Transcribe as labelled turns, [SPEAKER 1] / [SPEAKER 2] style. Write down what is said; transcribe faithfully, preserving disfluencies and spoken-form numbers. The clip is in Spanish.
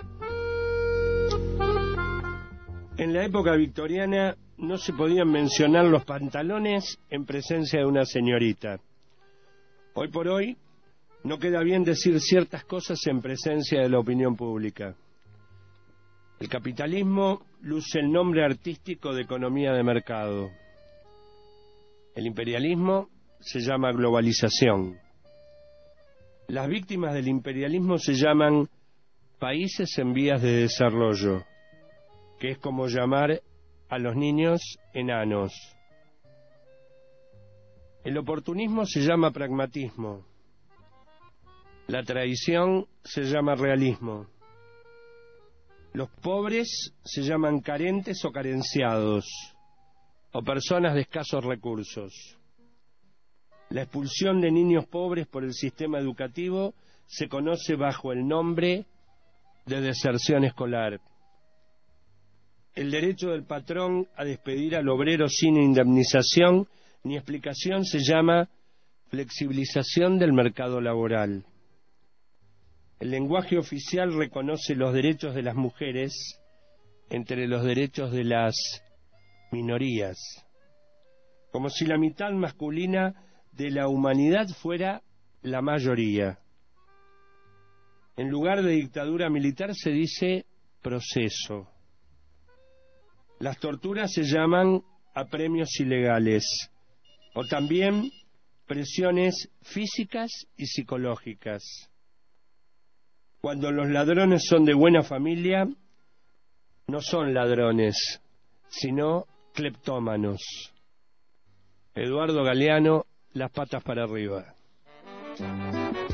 [SPEAKER 1] En la época victoriana no se podían mencionar los pantalones en presencia de una señorita. Hoy por hoy no queda bien decir ciertas cosas en presencia de la opinión pública. El capitalismo luce el nombre artístico de economía de mercado. El imperialismo se llama globalización. Las víctimas del imperialismo se llaman países en vías de desarrollo, que es como llamar a los niños enanos. El oportunismo se llama pragmatismo. La tradición se llama realismo. Los pobres se llaman carentes o carenciados, o personas de escasos recursos. La expulsión de niños pobres por el sistema educativo se conoce bajo el nombre de deserción escolar. El derecho del patrón a despedir al obrero sin indemnización ni explicación se llama flexibilización del mercado laboral. El lenguaje oficial reconoce los derechos de las mujeres entre los derechos de las minorías, como si la mitad masculina de la humanidad fuera la mayoría. En lugar de dictadura militar se dice proceso. Las torturas se llaman apremios ilegales, o también presiones físicas y psicológicas. Cuando los ladrones son de buena familia, no son ladrones, sino cleptómanos. Eduardo Galeano, Las patas para arriba.